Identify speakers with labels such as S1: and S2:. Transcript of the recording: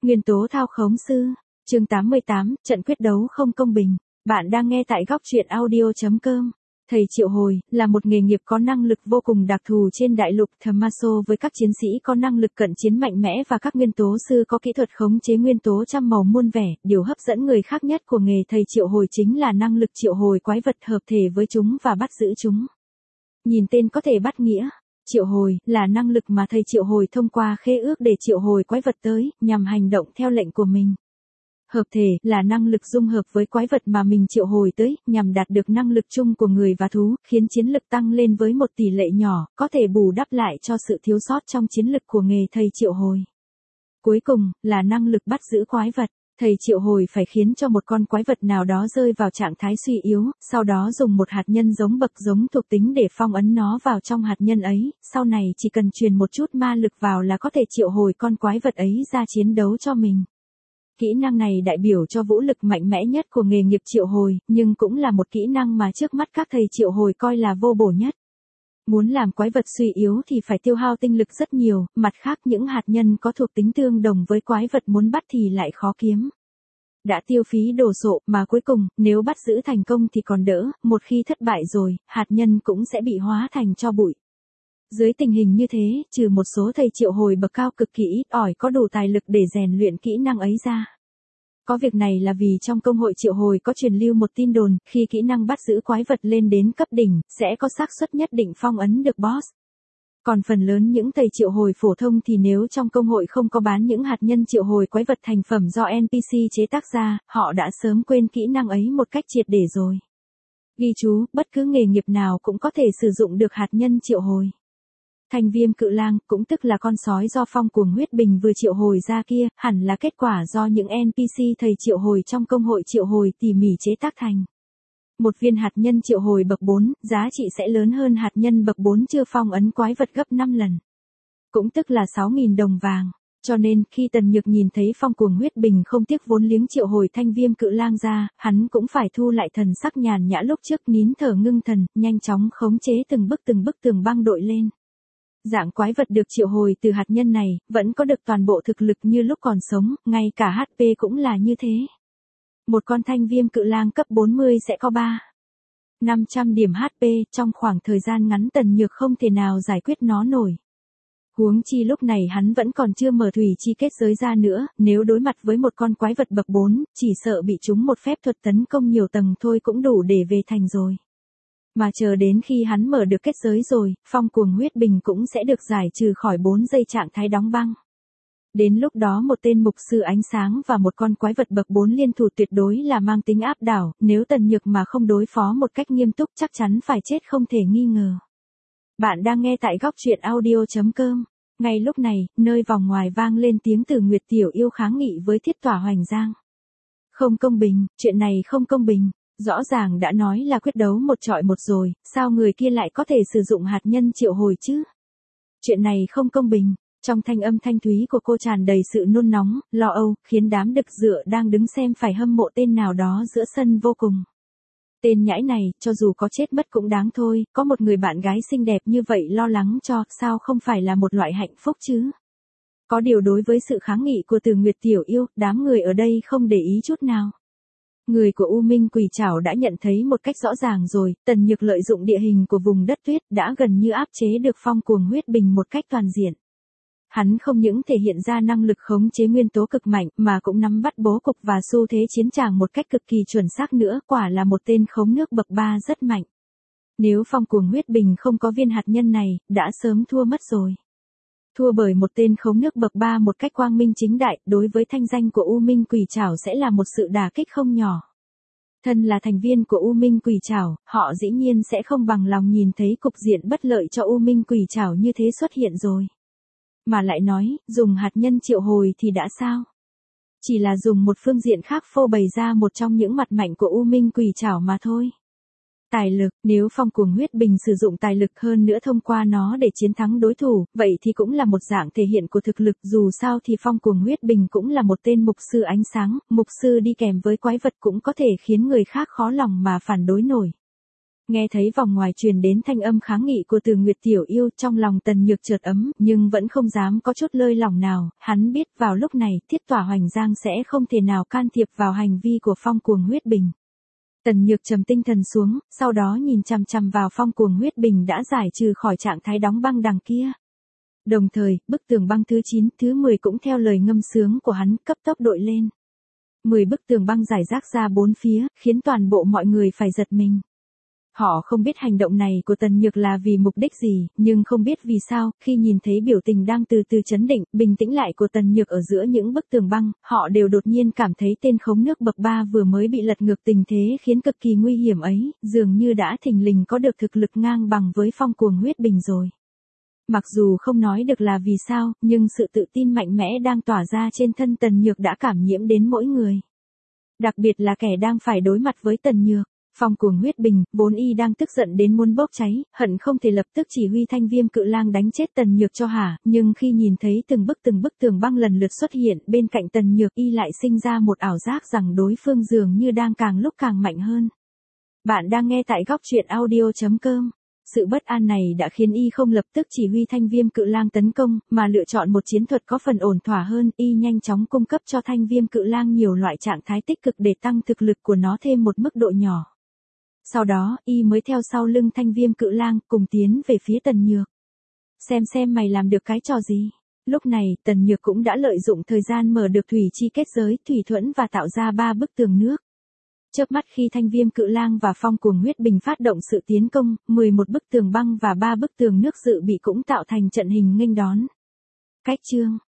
S1: Nguyên tố thao khống sư. Chương 88, trận quyết đấu không công bình. Bạn đang nghe tại góc truyện audio.com. Thầy triệu hồi là một nghề nghiệp có năng lực vô cùng đặc thù trên đại lục Thamaso, với các chiến sĩ có năng lực cận chiến mạnh mẽ và các nguyên tố sư có kỹ thuật khống chế nguyên tố trăm màu muôn vẻ. Điều hấp dẫn người khác nhất của nghề thầy triệu hồi chính là năng lực triệu hồi quái vật, hợp thể với chúng và bắt giữ chúng. Nhìn tên có thể bắt nghĩa. Triệu hồi là năng lực mà thầy triệu hồi thông qua khế ước để triệu hồi quái vật tới, nhằm hành động theo lệnh của mình. Hợp thể là năng lực dung hợp với quái vật mà mình triệu hồi tới, nhằm đạt được năng lực chung của người và thú, khiến chiến lực tăng lên với một tỷ lệ nhỏ, có thể bù đắp lại cho sự thiếu sót trong chiến lực của nghề thầy triệu hồi. Cuối cùng, là năng lực bắt giữ quái vật. Thầy triệu hồi phải khiến cho một con quái vật nào đó rơi vào trạng thái suy yếu, sau đó dùng một hạt nhân giống thuộc tính để phong ấn nó vào trong hạt nhân ấy, sau này chỉ cần truyền một chút ma lực vào là có thể triệu hồi con quái vật ấy ra chiến đấu cho mình. Kỹ năng này đại biểu cho vũ lực mạnh mẽ nhất của nghề nghiệp triệu hồi, nhưng cũng là một kỹ năng mà trước mắt các thầy triệu hồi coi là vô bổ nhất. Muốn làm quái vật suy yếu thì phải tiêu hao tinh lực rất nhiều, mặt khác những hạt nhân có thuộc tính tương đồng với quái vật muốn bắt thì lại khó kiếm. Đã tiêu phí đồ sộ mà cuối cùng, nếu bắt giữ thành công thì còn đỡ, một khi thất bại rồi, hạt nhân cũng sẽ bị hóa thành tro bụi. Dưới tình hình như thế, trừ một số thầy triệu hồi bậc cao cực kỳ ít ỏi có đủ tài lực để rèn luyện kỹ năng ấy ra. Có việc này là vì trong công hội triệu hồi có truyền lưu một tin đồn, khi kỹ năng bắt giữ quái vật lên đến cấp đỉnh, sẽ có xác suất nhất định phong ấn được boss. Còn phần lớn những thầy triệu hồi phổ thông thì nếu trong công hội không có bán những hạt nhân triệu hồi quái vật thành phẩm do NPC chế tác ra, họ đã sớm quên kỹ năng ấy một cách triệt để rồi. Ghi chú, bất cứ nghề nghiệp nào cũng có thể sử dụng được hạt nhân triệu hồi. Thanh viêm cự lang, cũng tức là con sói do phong cuồng huyết bình vừa triệu hồi ra kia, hẳn là kết quả do những NPC thầy triệu hồi trong công hội triệu hồi tỉ mỉ chế tác thành. Một viên hạt nhân triệu hồi bậc 4, giá trị sẽ lớn hơn hạt nhân bậc 4 chưa phong ấn quái vật gấp 5 lần. Cũng tức là 6.000 đồng vàng. Cho nên, khi Tần Nhược nhìn thấy phong cuồng huyết bình không tiếc vốn liếng triệu hồi thanh viêm cự lang ra, hắn cũng phải thu lại thần sắc nhàn nhã lúc trước, nín thở ngưng thần, nhanh chóng khống chế từng bức tường băng đội lên. Dạng quái vật được triệu hồi từ hạt nhân này, vẫn có được toàn bộ thực lực như lúc còn sống, ngay cả HP cũng là như thế. Một con thanh viêm cự lang cấp 40 sẽ có 500 điểm HP, trong khoảng thời gian ngắn Tần Nhược không thể nào giải quyết nó nổi. Huống chi lúc này hắn vẫn còn chưa mở thủy chi kết giới ra nữa, nếu đối mặt với một con quái vật bậc 4, chỉ sợ bị chúng một phép thuật tấn công nhiều tầng thôi cũng đủ để về thành rồi. Mà chờ đến khi hắn mở được kết giới rồi, phong cuồng huyết bình cũng sẽ được giải trừ khỏi 4 giây trạng thái đóng băng. Đến lúc đó một tên mục sư ánh sáng và một con quái vật bậc 4 liên thủ tuyệt đối là mang tính áp đảo, nếu Tần Nhược mà không đối phó một cách nghiêm túc chắc chắn phải chết không thể nghi ngờ. Bạn đang nghe tại góc truyện audio.com. Ngay lúc này, nơi vòng ngoài vang lên tiếng từ Nguyệt Tiểu Yêu kháng nghị với Thiết Tỏa Hoành Giang. Không công bình, chuyện này không công bình. Rõ ràng đã nói là quyết đấu một chọi một rồi, sao người kia lại có thể sử dụng hạt nhân triệu hồi chứ? Chuyện này không công bình. Trong thanh âm thanh thúy của cô tràn đầy sự nôn nóng, lo âu, khiến đám đực dựa đang đứng xem phải hâm mộ tên nào đó giữa sân vô cùng. Tên nhãi này, cho dù có chết mất cũng đáng thôi, có một người bạn gái xinh đẹp như vậy lo lắng cho, sao không phải là một loại hạnh phúc chứ? Có điều đối với sự kháng nghị của Từ Nguyệt Tiểu Yêu, đám người ở đây không để ý chút nào. Người của U Minh Quỷ Trảo đã nhận thấy một cách rõ ràng rồi, Tần Nhược lợi dụng địa hình của vùng đất tuyết đã gần như áp chế được phong cuồng huyết bình một cách toàn diện. Hắn không những thể hiện ra năng lực khống chế nguyên tố cực mạnh mà cũng nắm bắt bố cục và xu thế chiến tràng một cách cực kỳ chuẩn xác nữa, quả là một tên khống nước bậc 3 rất mạnh. Nếu phong cuồng huyết bình không có viên hạt nhân này, đã sớm thua mất rồi. Thua bởi một tên khống nước bậc 3 một cách quang minh chính đại, đối với thanh danh của U Minh Quỷ Trảo sẽ là một sự đả kích không nhỏ. Thân là thành viên của U Minh Quỷ Trảo, họ dĩ nhiên sẽ không bằng lòng nhìn thấy cục diện bất lợi cho U Minh Quỷ Trảo như thế xuất hiện rồi. Mà lại nói, dùng hạt nhân triệu hồi thì đã sao? Chỉ là dùng một phương diện khác phô bày ra một trong những mặt mạnh của U Minh Quỷ Trảo mà thôi. Tài lực, nếu phong cuồng huyết bình sử dụng tài lực hơn nữa thông qua nó để chiến thắng đối thủ, vậy thì cũng là một dạng thể hiện của thực lực, dù sao thì phong cuồng huyết bình cũng là một tên mục sư ánh sáng, mục sư đi kèm với quái vật cũng có thể khiến người khác khó lòng mà phản đối nổi. Nghe thấy vòng ngoài truyền đến thanh âm kháng nghị của Từ Nguyệt tiểu yêu, trong lòng Tần Nhược chợt ấm, nhưng vẫn không dám có chút lơi lỏng nào, hắn biết vào lúc này, Tiết Tỏa Hoành Giang sẽ không thể nào can thiệp vào hành vi của Phong Cuồng Huyết Bình. Tần Nhược trầm tinh thần xuống, sau đó nhìn chằm chằm vào Phong Cuồng Huyết Bình đã giải trừ khỏi trạng thái đóng băng đằng kia. Đồng thời, bức tường băng thứ 9, thứ 10 cũng theo lời ngâm sướng của hắn, cấp tốc đội lên. 10 bức tường băng rải rác ra bốn phía, khiến toàn bộ mọi người phải giật mình. Họ không biết hành động này của Tần Nhược là vì mục đích gì, nhưng không biết vì sao, khi nhìn thấy biểu tình đang từ từ chấn định, bình tĩnh lại của Tần Nhược ở giữa những bức tường băng, họ đều đột nhiên cảm thấy tên khống nước bậc 3 vừa mới bị lật ngược tình thế khiến cực kỳ nguy hiểm ấy, dường như đã thình lình có được thực lực ngang bằng với Phong Cuồng Huyết Bình rồi. Mặc dù không nói được là vì sao, nhưng sự tự tin mạnh mẽ đang tỏa ra trên thân Tần Nhược đã cảm nhiễm đến mỗi người. Đặc biệt là kẻ đang phải đối mặt với Tần Nhược. Phong Cuồng Huyết Bình, vốn y đang tức giận đến muốn bốc cháy, hận không thể lập tức chỉ huy Thanh Viêm Cự Lang đánh chết Tần Nhược cho hả, nhưng khi nhìn thấy từng bức tường băng lần lượt xuất hiện bên cạnh Tần Nhược, y lại sinh ra một ảo giác rằng đối phương dường như đang càng lúc càng mạnh hơn. Bạn đang nghe tại góc truyện audio.com. Sự bất an này đã khiến y không lập tức chỉ huy Thanh Viêm Cự Lang tấn công, mà lựa chọn một chiến thuật có phần ổn thỏa hơn, y nhanh chóng cung cấp cho Thanh Viêm Cự Lang nhiều loại trạng thái tích cực để tăng thực lực của nó thêm một mức độ nhỏ. Sau đó, y mới theo sau lưng Thanh Viêm Cự Lang, cùng tiến về phía Tần Nhược. Xem mày làm được cái trò gì. Lúc này, Tần Nhược cũng đã lợi dụng thời gian mở được thủy chi kết giới, thủy thuẫn và tạo ra 3 bức tường nước. Chớp mắt khi Thanh Viêm Cự Lang và Phong Cuồng Huyết Bình phát động sự tiến công, 11 bức tường băng và 3 bức tường nước dự bị cũng tạo thành trận hình nghênh đón. Cách chương